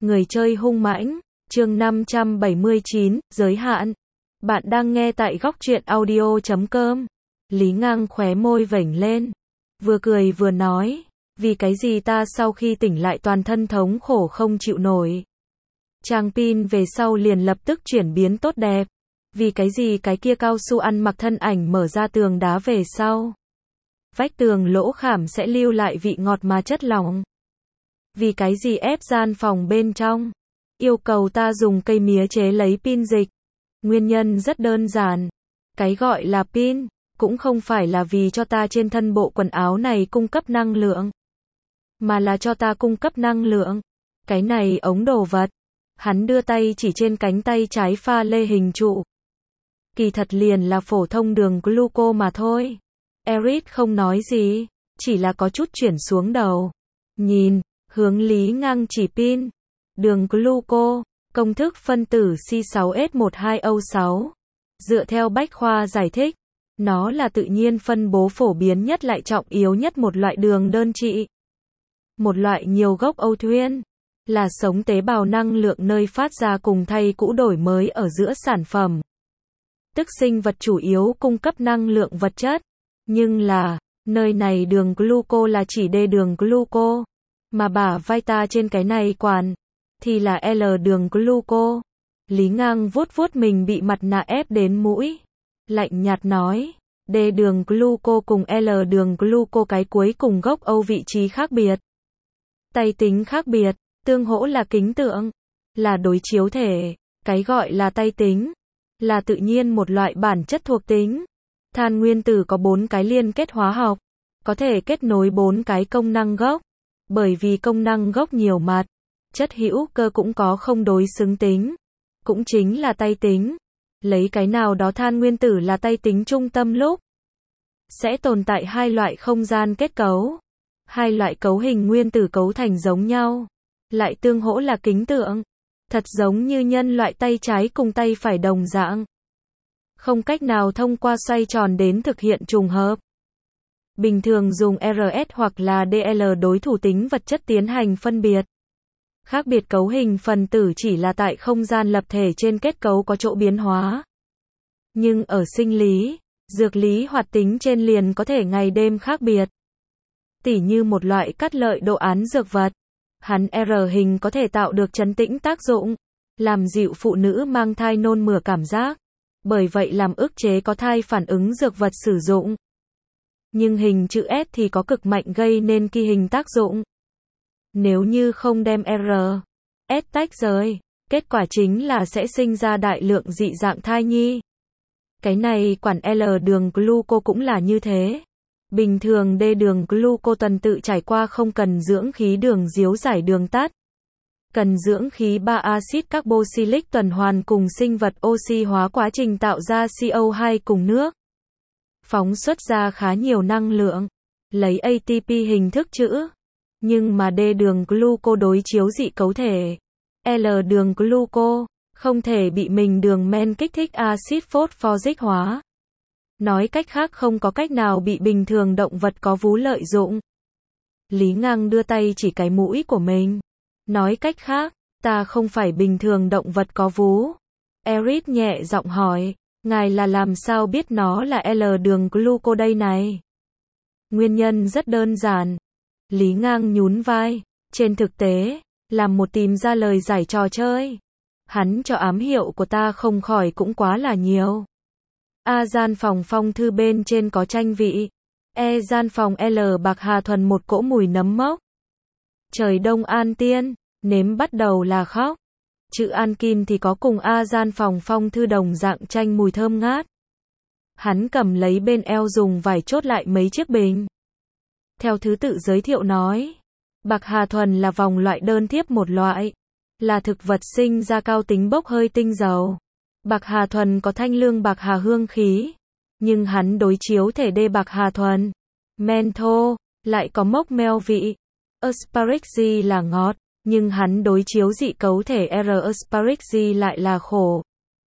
Người chơi hung mãnh, chương 579, giới hạn. Bạn đang nghe tại góc truyện audio.com. Lý Ngang khóe môi vểnh lên, vừa cười vừa nói, vì cái gì ta sau khi tỉnh lại toàn thân thống khổ không chịu nổi. Trang pin về sau liền lập tức chuyển biến tốt đẹp. Vì cái gì cái kia cao su ăn mặc thân ảnh mở ra tường đá về sau. Vách tường lỗ khảm sẽ lưu lại vị ngọt mà chất lỏng. Vì cái gì ép gian phòng bên trong, yêu cầu ta dùng cây mía chế lấy pin dịch. Nguyên nhân rất đơn giản. Cái gọi là pin, cũng không phải là vì cho ta trên thân bộ quần áo này cung cấp năng lượng, mà là cho ta cung cấp năng lượng. Cái này ống đồ vật. Hắn đưa tay chỉ trên cánh tay trái pha lê hình trụ. Kỳ thật liền là phổ thông đường gluco mà thôi. Eric không nói gì, chỉ là có chút chuyển xuống đầu. Nhìn, hướng Lý Ngang chỉ pin. Đường gluco, công thức phân tử C6H12O6. Dựa theo Bách Khoa giải thích, nó là tự nhiên phân bố phổ biến nhất lại trọng yếu nhất một loại đường đơn trị. Một loại nhiều gốc âu thuyên, là sống tế bào năng lượng nơi phát ra cùng thay cũ đổi mới ở giữa sản phẩm. Tức sinh vật chủ yếu cung cấp năng lượng vật chất, nhưng là, nơi này đường gluco là chỉ D đường gluco, mà bả vai ta trên cái này quản, thì là L đường gluco. Lý Ngang vuốt vuốt mình bị mặt nạ ép đến mũi, lạnh nhạt nói, D đường gluco cùng L đường gluco cái cuối cùng gốc Âu vị trí khác biệt. Tay tính khác biệt, tương hỗ là kính tượng, là đối chiếu thể. Cái gọi là tay tính, là tự nhiên một loại bản chất thuộc tính. Than nguyên tử có 4 cái liên kết hóa học, có thể kết nối 4 cái công năng gốc. Bởi vì công năng gốc nhiều mặt, chất hữu cơ cũng có không đối xứng tính, cũng chính là tay tính. Lấy cái nào đó than nguyên tử là tay tính trung tâm lúc, sẽ tồn tại hai loại không gian kết cấu. Hai loại cấu hình nguyên tử cấu thành giống nhau, lại tương hỗ là kính tượng. Thật giống như nhân loại tay trái cùng tay phải đồng dạng, không cách nào thông qua xoay tròn đến thực hiện trùng hợp. Bình thường dùng RS hoặc là DL đối thủ tính vật chất tiến hành phân biệt. Khác biệt cấu hình phần tử chỉ là tại không gian lập thể trên kết cấu có chỗ biến hóa. Nhưng ở sinh lý, dược lý hoạt tính trên liền có thể ngày đêm khác biệt. Tỉ như một loại cắt lợi đồ án dược vật, hắn R hình có thể tạo được trấn tĩnh tác dụng, làm dịu phụ nữ mang thai nôn mửa cảm giác, bởi vậy làm ức chế có thai phản ứng dược vật sử dụng. Nhưng hình chữ S thì có cực mạnh gây nên kỳ hình tác dụng. Nếu như không đem R, S tách rời, kết quả chính là sẽ sinh ra đại lượng dị dạng thai nhi. Cái này quản L đường gluco cũng là như thế. Bình thường D đường gluco tuần tự trải qua không cần dưỡng khí đường diếu giải đường tắt. Cần dưỡng khí 3 axit carboxylic tuần hoàn cùng sinh vật oxy hóa quá trình tạo ra CO2 cùng nước. Phóng xuất ra khá nhiều năng lượng, lấy ATP hình thức trữ. Nhưng mà D đường gluco đối chiếu dị cấu thể, L đường gluco, không thể bị mình đường men kích thích axit phosphoric hóa. Nói cách khác không có cách nào bị bình thường động vật có vú lợi dụng. Lý Ngang đưa tay chỉ cái mũi của mình. Nói cách khác, ta không phải bình thường động vật có vú. Eric nhẹ giọng hỏi, ngài là làm sao biết nó là L đường gluco đây này? Nguyên nhân rất đơn giản. Lý Ngang nhún vai, trên thực tế, làm một tìm ra lời giải trò chơi. Hắn cho ám hiệu của ta không khỏi cũng quá là nhiều. A gian phòng phong thư bên trên có tranh vị. E gian phòng L bạc hà thuần một cỗ mùi nấm mốc. Trời đông an tiên, nếm bắt đầu là khóc. Chữ an kim thì có cùng A gian phòng phong thư đồng dạng tranh mùi thơm ngát. Hắn cầm lấy bên eo dùng vải chốt lại mấy chiếc bình. Theo thứ tự giới thiệu nói, bạc hà thuần là vòng loại đơn thiếp một loại, là thực vật sinh ra cao tính bốc hơi tinh dầu. Bạc hà thuần có thanh lương bạc hà hương khí, nhưng hắn đối chiếu thể D bạc hà thuần, mentho, lại có mốc meo vị. Asparagzi là ngọt, nhưng hắn đối chiếu dị cấu thể R asparagzi lại là khổ.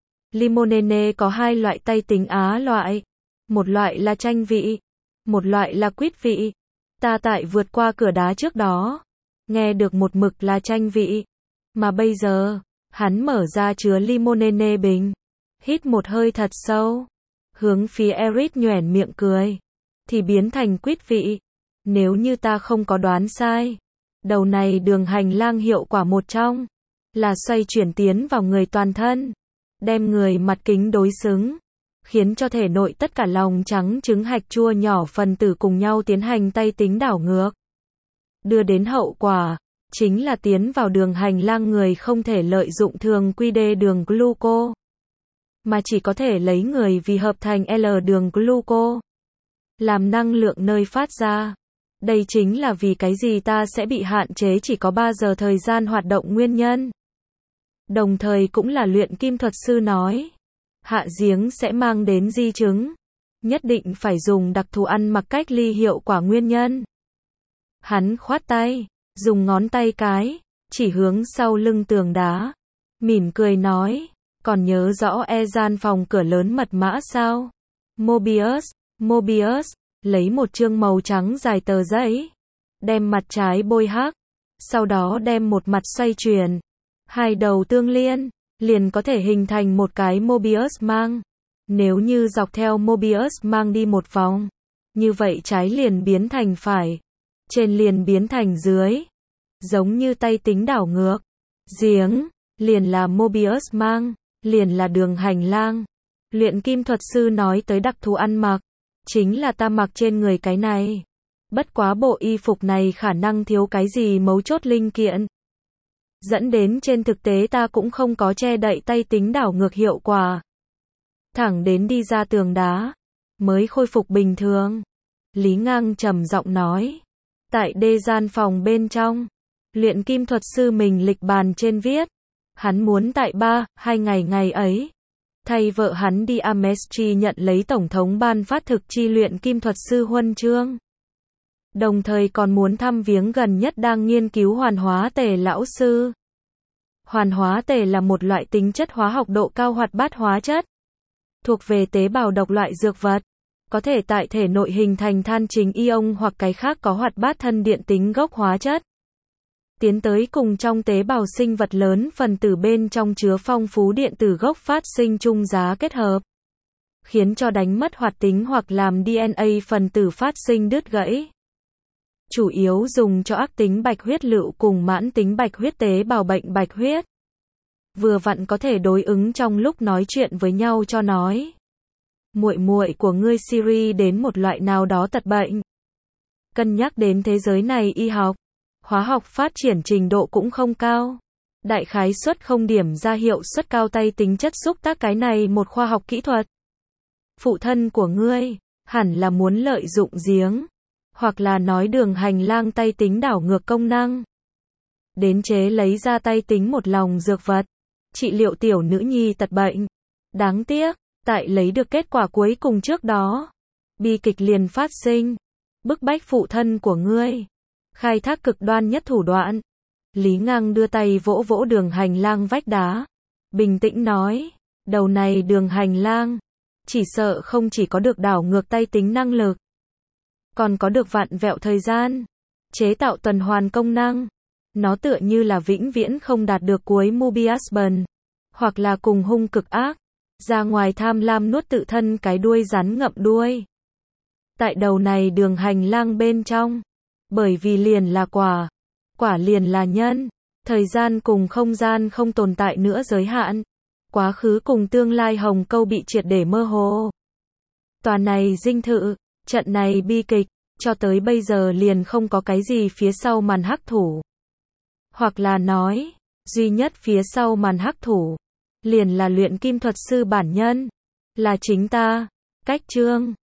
Limonene có hai loại tay tính Á loại, một loại là chanh vị, một loại là quýt vị. Ta tại vượt qua cửa đá trước đó, nghe được một mực là chanh vị, Mà bây giờ, hắn mở ra chứa limonene bình, hít một hơi thật sâu, hướng phía Eric nhoẻn miệng cười, thì biến thành quýt vị. Nếu như ta không có đoán sai, đầu này đường hành lang hiệu quả một trong, là xoay chuyển tiến vào người toàn thân, đem người mặt kính đối xứng, khiến cho thể nội tất cả lòng trắng trứng hạch chua nhỏ phần tử cùng nhau tiến hành tay tính đảo ngược. Đưa đến hậu quả, chính là tiến vào đường hành lang người không thể lợi dụng thường quy D đường gluco, mà chỉ có thể lấy người vì hợp thành L đường gluco, làm năng lượng nơi phát ra. Đây chính là vì cái gì ta sẽ bị hạn chế chỉ có 3 giờ thời gian hoạt động nguyên nhân. Đồng thời cũng là luyện kim thuật sư nói, hạ giếng sẽ mang đến di chứng, nhất định phải dùng đặc thù ăn mặc cách ly hiệu quả nguyên nhân. Hắn khoát tay, dùng ngón tay cái, chỉ hướng sau lưng tường đá, mỉm cười nói, còn nhớ rõ gian phòng cửa lớn mật mã sao? Mobius, lấy một chương màu trắng dài tờ giấy, đem mặt trái bôi hắc, sau đó đem một mặt xoay chuyển, hai đầu tương liên, liền có thể hình thành một cái Mobius mang. Nếu như dọc theo Mobius mang đi một vòng, như vậy trái liền biến thành phải, trên liền biến thành dưới, giống như tay tính đảo ngược. Giếng, liền là Mobius mang, liền là đường hành lang. Luyện kim thuật sư nói tới đặc thù ăn mặc, chính là ta mặc trên người cái này. Bất quá bộ y phục này khả năng thiếu cái gì mấu chốt linh kiện, dẫn đến trên thực tế ta cũng không có che đậy tay tính đảo ngược hiệu quả. Thẳng đến đi ra tường đá, mới khôi phục bình thường. Lý Ngang trầm giọng nói. Tại đê gian phòng bên trong, luyện kim thuật sư mình lịch bàn trên viết, hắn muốn tại 2 ngày ấy, thay vợ hắn đi Amestri nhận lấy Tổng thống ban phát thực chi luyện kim thuật sư huân chương. Đồng thời còn muốn thăm viếng gần nhất đang nghiên cứu hoàn hóa tề lão sư. Hoàn hóa tề là một loại tính chất hóa học độ cao hoạt bát hóa chất, thuộc về tế bào độc loại dược vật, có thể tại thể nội hình thành than trình ion hoặc cái khác có hoạt bát thân điện tính gốc hóa chất. Tiến tới cùng trong tế bào sinh vật lớn phần tử bên trong chứa phong phú điện tử gốc phát sinh chung giá kết hợp, khiến cho đánh mất hoạt tính hoặc làm DNA phần tử phát sinh đứt gãy. Chủ yếu dùng cho ác tính bạch huyết lựu cùng mãn tính bạch huyết tế bào bệnh bạch huyết. Vừa vặn có thể đối ứng trong lúc nói chuyện với nhau cho nói. Muội của ngươi Siri đến một loại nào đó tật bệnh. Cân nhắc đến thế giới này y học, hóa học phát triển trình độ cũng không cao. Đại khái suất không điểm ra hiệu suất cao tay tính chất xúc tác cái này một khoa học kỹ thuật. Phụ thân của ngươi, hẳn là muốn lợi dụng giếng, hoặc là nói đường hành lang tay tính đảo ngược công năng. Đến chế lấy ra tay tính một lòng dược vật, trị liệu tiểu nữ nhi tật bệnh. Đáng tiếc, tại lấy được kết quả cuối cùng trước đó, bi kịch liền phát sinh, bức bách phụ thân của ngươi, khai thác cực đoan nhất thủ đoạn. Lý Ngang đưa tay vỗ vỗ đường hành lang vách đá, bình tĩnh nói, đầu này đường hành lang, chỉ sợ không chỉ có được đảo ngược tay tính năng lực, còn có được vặn vẹo thời gian, chế tạo tuần hoàn công năng. Nó tựa như là vĩnh viễn không đạt được cuối Mobius bần, hoặc là cùng hung cực ác, ra ngoài tham lam nuốt tự thân cái đuôi rắn ngậm đuôi. Tại đầu này đường hành lang bên trong, bởi vì liền là quả liền là nhân, thời gian cùng không gian không tồn tại nữa giới hạn, quá khứ cùng tương lai hồng câu bị triệt để mơ hồ. Tòa này dinh thự, trận này bi kịch, cho tới bây giờ liền không có cái gì phía sau màn hắc thủ. Hoặc là nói, duy nhất phía sau màn hắc thủ, liền là luyện kim thuật sư bản nhân, là chính ta. Cách chương